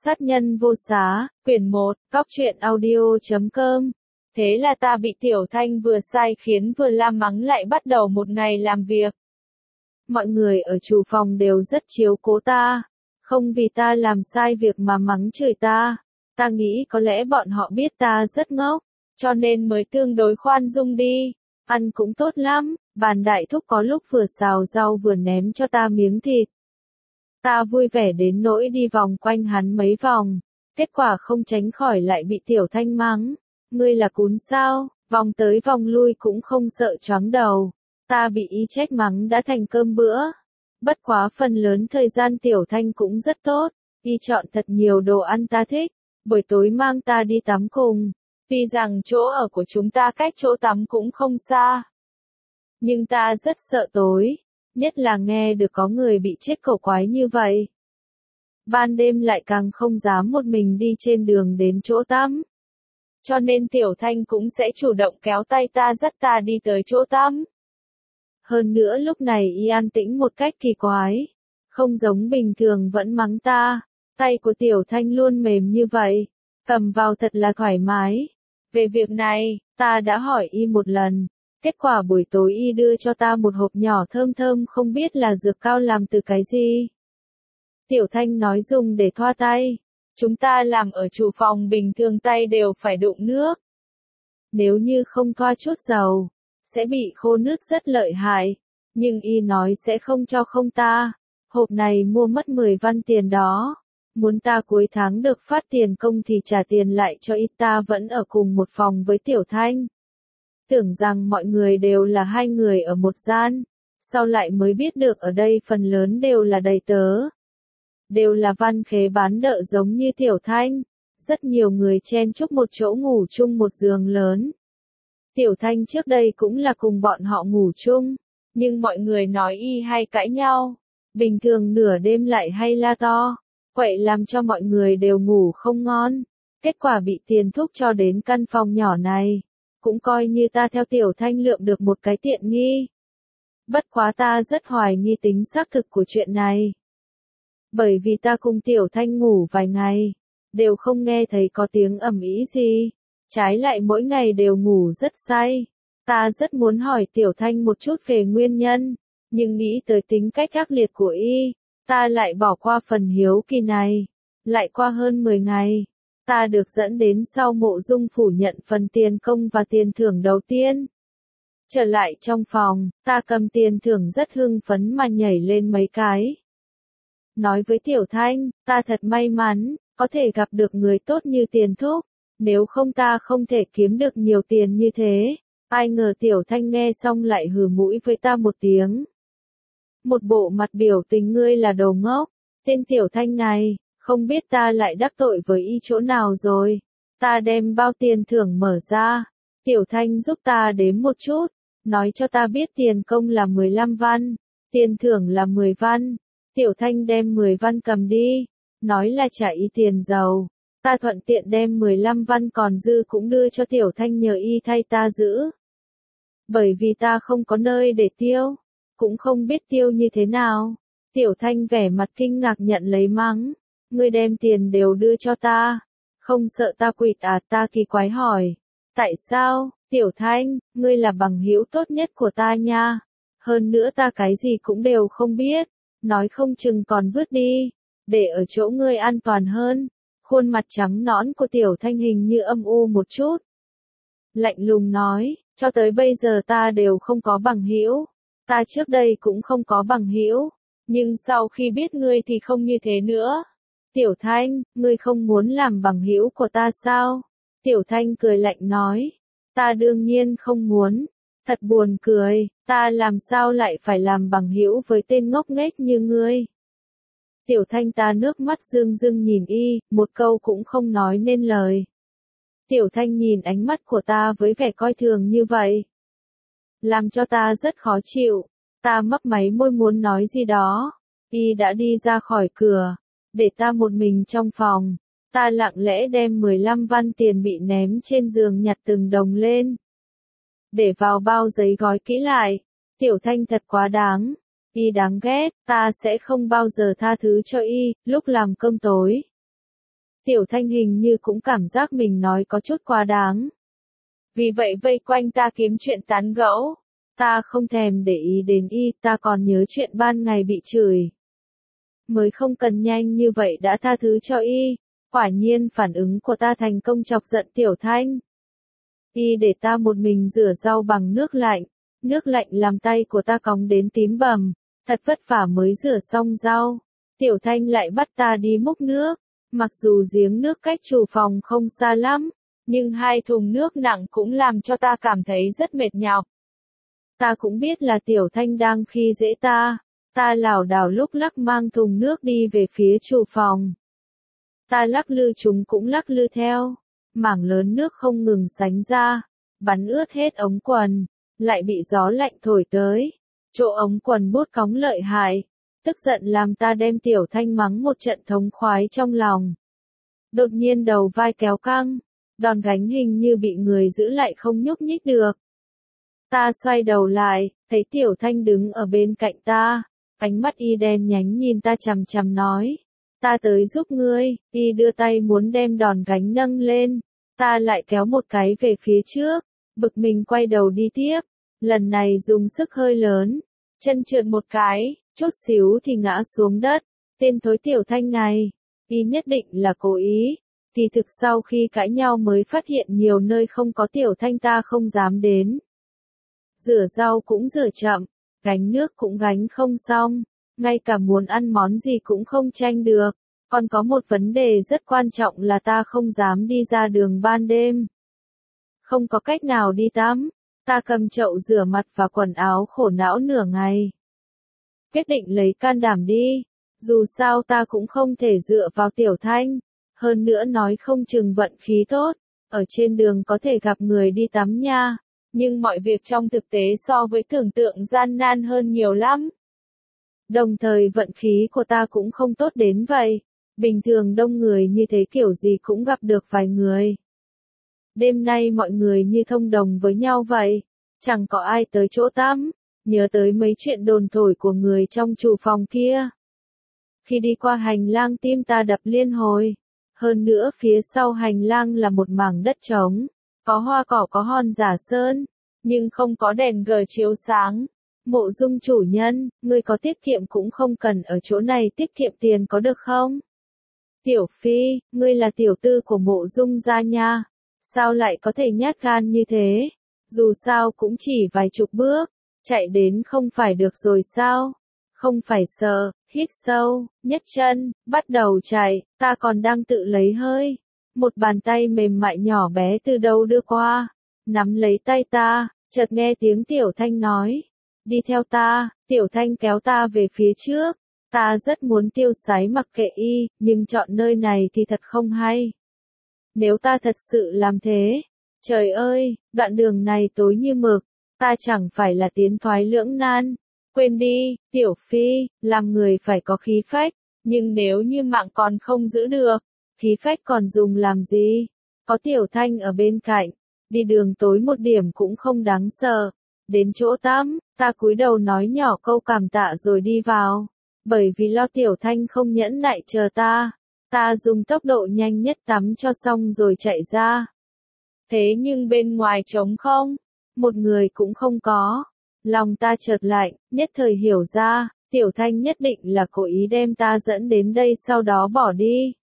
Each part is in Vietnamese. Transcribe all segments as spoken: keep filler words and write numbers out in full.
Sát nhân vô xá, quyển một, góc truyện audio chấm com. Thế là ta bị Tiểu Thanh vừa sai khiến vừa la mắng lại bắt đầu một ngày làm việc. Mọi người ở chủ phòng đều rất chiếu cố ta, không vì ta làm sai việc mà mắng chửi ta. Ta nghĩ có lẽ bọn họ biết ta rất ngốc, cho nên mới tương đối khoan dung đi. Ăn cũng tốt lắm, bàn đại thúc có lúc vừa xào rau vừa ném cho ta miếng thịt. Ta vui vẻ đến nỗi đi vòng quanh hắn mấy vòng, kết quả không tránh khỏi lại bị Tiểu Thanh mắng. Ngươi là cún sao, vòng tới vòng lui cũng không sợ choáng đầu. Ta bị y trách mắng đã thành cơm bữa. Bất quá phần lớn thời gian Tiểu Thanh cũng rất tốt, y chọn thật nhiều đồ ăn ta thích, buổi tối mang ta đi tắm cùng. Tuy rằng chỗ ở của chúng ta cách chỗ tắm cũng không xa, nhưng ta rất sợ tối, nhất là nghe được có người bị chết cổ quái như vậy. Ban đêm lại càng không dám một mình đi trên đường đến chỗ tắm. Cho nên Tiểu Thanh cũng sẽ chủ động kéo tay ta dắt ta đi tới chỗ tắm. Hơn nữa lúc này y an tĩnh một cách kỳ quái, không giống bình thường vẫn mắng ta. Tay của Tiểu Thanh luôn mềm như vậy, cầm vào thật là thoải mái. Về việc này, ta đã hỏi y một lần. Kết quả buổi tối y đưa cho ta một hộp nhỏ thơm thơm không biết là dược cao làm từ cái gì. Tiểu Thanh nói dùng để thoa tay. Chúng ta làm ở chủ phòng bình thường tay đều phải đụng nước. Nếu như không thoa chút dầu, sẽ bị khô nước rất lợi hại. Nhưng y nói sẽ không cho không ta. Hộp này mua mất mười văn tiền đó. Muốn ta cuối tháng được phát tiền công thì trả tiền lại cho y. Ta vẫn ở cùng một phòng với Tiểu Thanh. Tưởng rằng mọi người đều là hai người ở một gian, sau lại mới biết được ở đây phần lớn đều là đầy tớ. Đều là văn khế bán đợ giống như Tiểu Thanh. Rất nhiều người chen chúc một chỗ ngủ chung một giường lớn. Tiểu Thanh trước đây cũng là cùng bọn họ ngủ chung, nhưng mọi người nói y hay cãi nhau. Bình thường nửa đêm lại hay la to, quậy làm cho mọi người đều ngủ không ngon. Kết quả bị tiền thúc cho đến căn phòng nhỏ này. Cũng coi như ta theo Tiểu Thanh lượm được một cái tiện nghi. Bất quá ta rất hoài nghi tính xác thực của chuyện này. Bởi vì ta cùng Tiểu Thanh ngủ vài ngày, đều không nghe thấy có tiếng ầm ĩ gì. Trái lại mỗi ngày đều ngủ rất say. Ta rất muốn hỏi Tiểu Thanh một chút về nguyên nhân, nhưng nghĩ tới tính cách ác liệt của y, ta lại bỏ qua phần hiếu kỳ này. Lại qua hơn mười ngày. Ta được dẫn đến sau mộ dung phủ nhận phần tiền công và tiền thưởng đầu tiên. Trở lại trong phòng, ta cầm tiền thưởng rất hưng phấn mà nhảy lên mấy cái. Nói với Tiểu Thanh, ta thật may mắn, có thể gặp được người tốt như tiền thúc, nếu không ta không thể kiếm được nhiều tiền như thế. Ai ngờ Tiểu Thanh nghe xong lại hừ mũi với ta một tiếng. Một bộ mặt biểu tình ngươi là đồ ngốc, tên Tiểu Thanh này. Không biết ta lại đắc tội với y chỗ nào rồi. Ta đem bao tiền thưởng mở ra. Tiểu Thanh giúp ta đếm một chút. Nói cho ta biết tiền công là mười lăm văn. Tiền thưởng là mười văn. Tiểu Thanh đem mười văn cầm đi. Nói là trả y tiền dầu. Ta thuận tiện đem mười lăm văn còn dư cũng đưa cho Tiểu Thanh nhờ y thay ta giữ. Bởi vì ta không có nơi để tiêu. Cũng không biết tiêu như thế nào. Tiểu Thanh vẻ mặt kinh ngạc nhận lấy mắng. Ngươi đem tiền đều đưa cho ta, không sợ ta quỵt à? Ta kỳ quái hỏi. Tại sao? Tiểu Thanh, ngươi là bằng hữu tốt nhất của ta nha. Hơn nữa ta cái gì cũng đều không biết, nói không chừng còn vứt đi, để ở chỗ ngươi an toàn hơn. Khuôn mặt trắng nõn của Tiểu Thanh hình như âm u một chút. Lạnh lùng nói, cho tới bây giờ ta đều không có bằng hữu. Ta trước đây cũng không có bằng hữu, nhưng sau khi biết ngươi thì không như thế nữa. Tiểu Thanh, ngươi không muốn làm bằng hữu của ta sao? Tiểu Thanh cười lạnh nói. Ta đương nhiên không muốn. Thật buồn cười, ta làm sao lại phải làm bằng hữu với tên ngốc nghếch như ngươi? Tiểu Thanh ta nước mắt rưng rưng nhìn y, một câu cũng không nói nên lời. Tiểu Thanh nhìn ánh mắt của ta với vẻ coi thường như vậy, làm cho ta rất khó chịu. Ta mấp máy môi muốn nói gì đó. Y đã đi ra khỏi cửa. Để ta một mình trong phòng, ta lặng lẽ đem mười lăm văn tiền bị ném trên giường nhặt từng đồng lên. Để vào bao giấy gói kỹ lại. Tiểu Thanh thật quá đáng. Y đáng ghét, ta sẽ không bao giờ tha thứ cho y, lúc làm cơm tối. Tiểu Thanh hình như cũng cảm giác mình nói có chút quá đáng. Vì vậy vây quanh ta kiếm chuyện tán gẫu. Ta không thèm để ý đến y, ta còn nhớ chuyện ban ngày bị chửi. Mới không cần nhanh như vậy đã tha thứ cho y. Quả nhiên phản ứng của ta thành công chọc giận Tiểu Thanh. Y để ta một mình rửa rau bằng nước lạnh. Nước lạnh làm tay của ta cóng đến tím bầm. Thật vất vả mới rửa xong rau. Tiểu Thanh lại bắt ta đi múc nước. Mặc dù giếng nước cách chủ phòng không xa lắm, nhưng hai thùng nước nặng cũng làm cho ta cảm thấy rất mệt nhọc. Ta cũng biết là Tiểu Thanh đang khi dễ ta. Ta lảo đảo lúc lắc mang thùng nước đi về phía chủ phòng. Ta lắc lư chúng cũng lắc lư theo. Mảng lớn nước không ngừng sánh ra, bắn ướt hết ống quần, lại bị gió lạnh thổi tới. Chỗ ống quần bút cóng lợi hại, tức giận làm ta đem Tiểu Thanh mắng một trận thống khoái trong lòng. Đột nhiên đầu vai kéo căng, đòn gánh hình như bị người giữ lại không nhúc nhích được. Ta xoay đầu lại, thấy Tiểu Thanh đứng ở bên cạnh ta, ánh mắt y đen nhánh nhìn ta chằm chằm nói. Ta tới giúp ngươi, y đưa tay muốn đem đòn gánh nâng lên, ta lại kéo một cái về phía trước, bực mình quay đầu đi tiếp, lần này dùng sức hơi lớn, chân trượt một cái, chút xíu thì ngã xuống đất, tên thối Tiểu Thanh này, y nhất định là cố ý, kỳ thực sau khi cãi nhau mới phát hiện nhiều nơi không có Tiểu Thanh ta không dám đến. Rửa rau cũng rửa chậm, gánh nước cũng gánh không xong, ngay cả muốn ăn món gì cũng không tranh được. Còn có một vấn đề rất quan trọng là ta không dám đi ra đường ban đêm. Không có cách nào đi tắm, ta cầm chậu rửa mặt và quần áo khổ não nửa ngày. Quyết định lấy can đảm đi, dù sao ta cũng không thể dựa vào Tiểu Thanh, hơn nữa nói không chừng vận khí tốt, ở trên đường có thể gặp người đi tắm nha, nhưng mọi việc trong thực tế so với tưởng tượng gian nan hơn nhiều lắm. Đồng thời vận khí của ta cũng không tốt đến vậy. Bình thường đông người như thế kiểu gì cũng gặp được vài người. Đêm nay mọi người như thông đồng với nhau vậy, chẳng có ai tới chỗ tắm, nhớ tới mấy chuyện đồn thổi của người trong chủ phòng kia. Khi đi qua hành lang tim ta đập liên hồi, hơn nữa phía sau hành lang là một mảng đất trống, có hoa cỏ có hòn giả sơn, nhưng không có đèn gờ chiếu sáng. Mộ Dung chủ nhân, ngươi có tiết kiệm cũng không cần ở chỗ này tiết kiệm tiền có được không? Tiểu Phi, ngươi là tiểu tư của Mộ Dung gia nha, sao lại có thể nhát gan như thế? Dù sao cũng chỉ vài chục bước, chạy đến không phải được rồi sao? Không phải sợ, hít sâu, nhấc chân, bắt đầu chạy, ta còn đang tự lấy hơi. Một bàn tay mềm mại nhỏ bé từ đâu đưa qua, nắm lấy tay ta, chợt nghe tiếng Tiểu Thanh nói. Đi theo ta, Tiểu Thanh kéo ta về phía trước. Ta rất muốn tiêu sái mặc kệ y, nhưng chọn nơi này thì thật không hay. Nếu ta thật sự làm thế, trời ơi, đoạn đường này tối như mực, ta chẳng phải là tiến thoái lưỡng nan. Quên đi, Tiểu Phi, làm người phải có khí phách, nhưng nếu như mạng còn không giữ được, khí phách còn dùng làm gì? Có Tiểu Thanh ở bên cạnh, đi đường tối một điểm cũng không đáng sợ. Đến chỗ tắm, ta cúi đầu nói nhỏ câu cảm tạ rồi đi vào. Bởi vì lo Tiểu Thanh không nhẫn nại chờ ta, ta dùng tốc độ nhanh nhất tắm cho xong rồi chạy ra. Thế nhưng bên ngoài trống không, một người cũng không có. Lòng ta chợt lạnh, nhất thời hiểu ra, Tiểu Thanh nhất định là cố ý đem ta dẫn đến đây sau đó bỏ đi.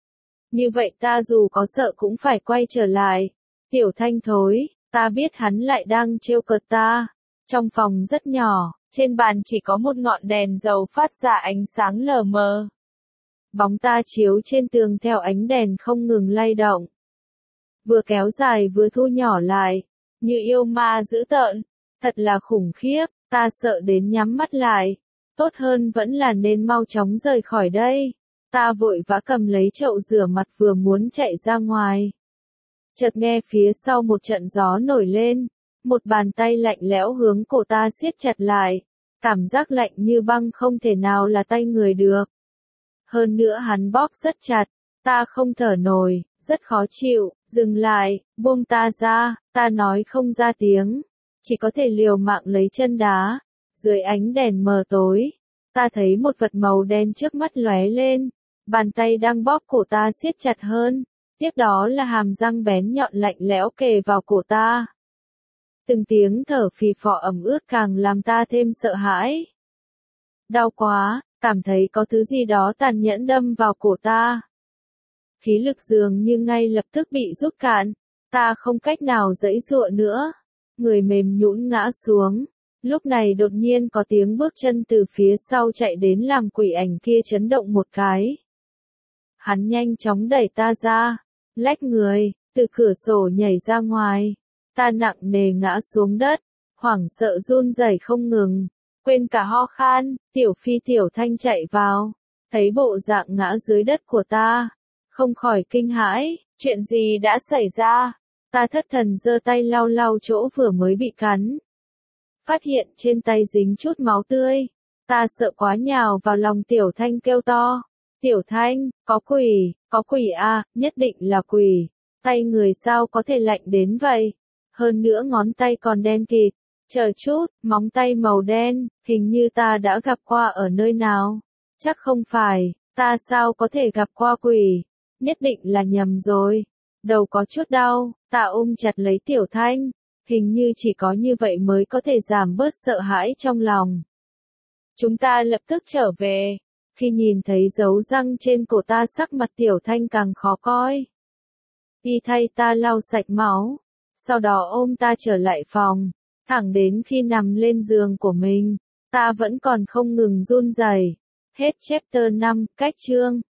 Như vậy ta dù có sợ cũng phải quay trở lại. Tiểu Thanh thối, ta biết hắn lại đang trêu cợt ta. Trong phòng rất nhỏ, trên bàn chỉ có một ngọn đèn dầu phát ra ánh sáng lờ mờ. Bóng ta chiếu trên tường theo ánh đèn không ngừng lay động. Vừa kéo dài vừa thu nhỏ lại, như yêu ma dữ tợn, thật là khủng khiếp, ta sợ đến nhắm mắt lại. Tốt hơn vẫn là nên mau chóng rời khỏi đây. Ta vội vã cầm lấy chậu rửa mặt vừa muốn chạy ra ngoài. Chợt nghe phía sau một trận gió nổi lên, một bàn tay lạnh lẽo hướng cổ ta siết chặt lại, cảm giác lạnh như băng không thể nào là tay người được. Hơn nữa hắn bóp rất chặt, ta không thở nổi, rất khó chịu, dừng lại, buông ta ra, ta nói không ra tiếng, chỉ có thể liều mạng lấy chân đá. Dưới ánh đèn mờ tối, ta thấy một vật màu đen trước mắt lóe lên, Bàn tay đang bóp cổ ta siết chặt hơn. Tiếp đó là hàm răng bén nhọn lạnh lẽo kề vào cổ ta. Từng tiếng thở phì phò ẩm ướt càng làm ta thêm sợ hãi. Đau quá, cảm thấy có thứ gì đó tàn nhẫn đâm vào cổ ta. Khí lực dường như ngay lập tức bị rút cạn, ta không cách nào giãy giụa nữa. Người mềm nhũn ngã xuống. Lúc này đột nhiên có tiếng bước chân từ phía sau chạy đến làm quỷ ảnh kia chấn động một cái. Hắn nhanh chóng đẩy ta ra, lách người, từ cửa sổ nhảy ra ngoài. Ta nặng nề ngã xuống đất, hoảng sợ run rẩy không ngừng, quên cả ho khan. Tiểu Phi Tiểu Thanh chạy vào, thấy bộ dạng ngã dưới đất của ta, không khỏi kinh hãi, chuyện gì đã xảy ra? Ta thất thần giơ tay lau lau chỗ vừa mới bị cắn. Phát hiện trên tay dính chút máu tươi, ta sợ quá nhào vào lòng Tiểu Thanh kêu to. Tiểu Thanh, có quỷ, có quỷ à, nhất định là quỷ. Tay người sao có thể lạnh đến vậy? Hơn nữa ngón tay còn đen kịt. Chờ chút, móng tay màu đen, hình như ta đã gặp qua ở nơi nào. Chắc không phải, ta sao có thể gặp qua quỷ? Nhất định là nhầm rồi. Đầu có chút đau, ta ôm chặt lấy Tiểu Thanh. Hình như chỉ có như vậy mới có thể giảm bớt sợ hãi trong lòng. Chúng ta lập tức trở về. Khi nhìn thấy dấu răng trên cổ ta, sắc mặt Tiểu Thanh càng khó coi. Đi thay ta lau sạch máu, sau đó ôm ta trở lại phòng, thẳng đến khi nằm lên giường của mình, ta vẫn còn không ngừng run rẩy. Hết chapter năm, cách chương.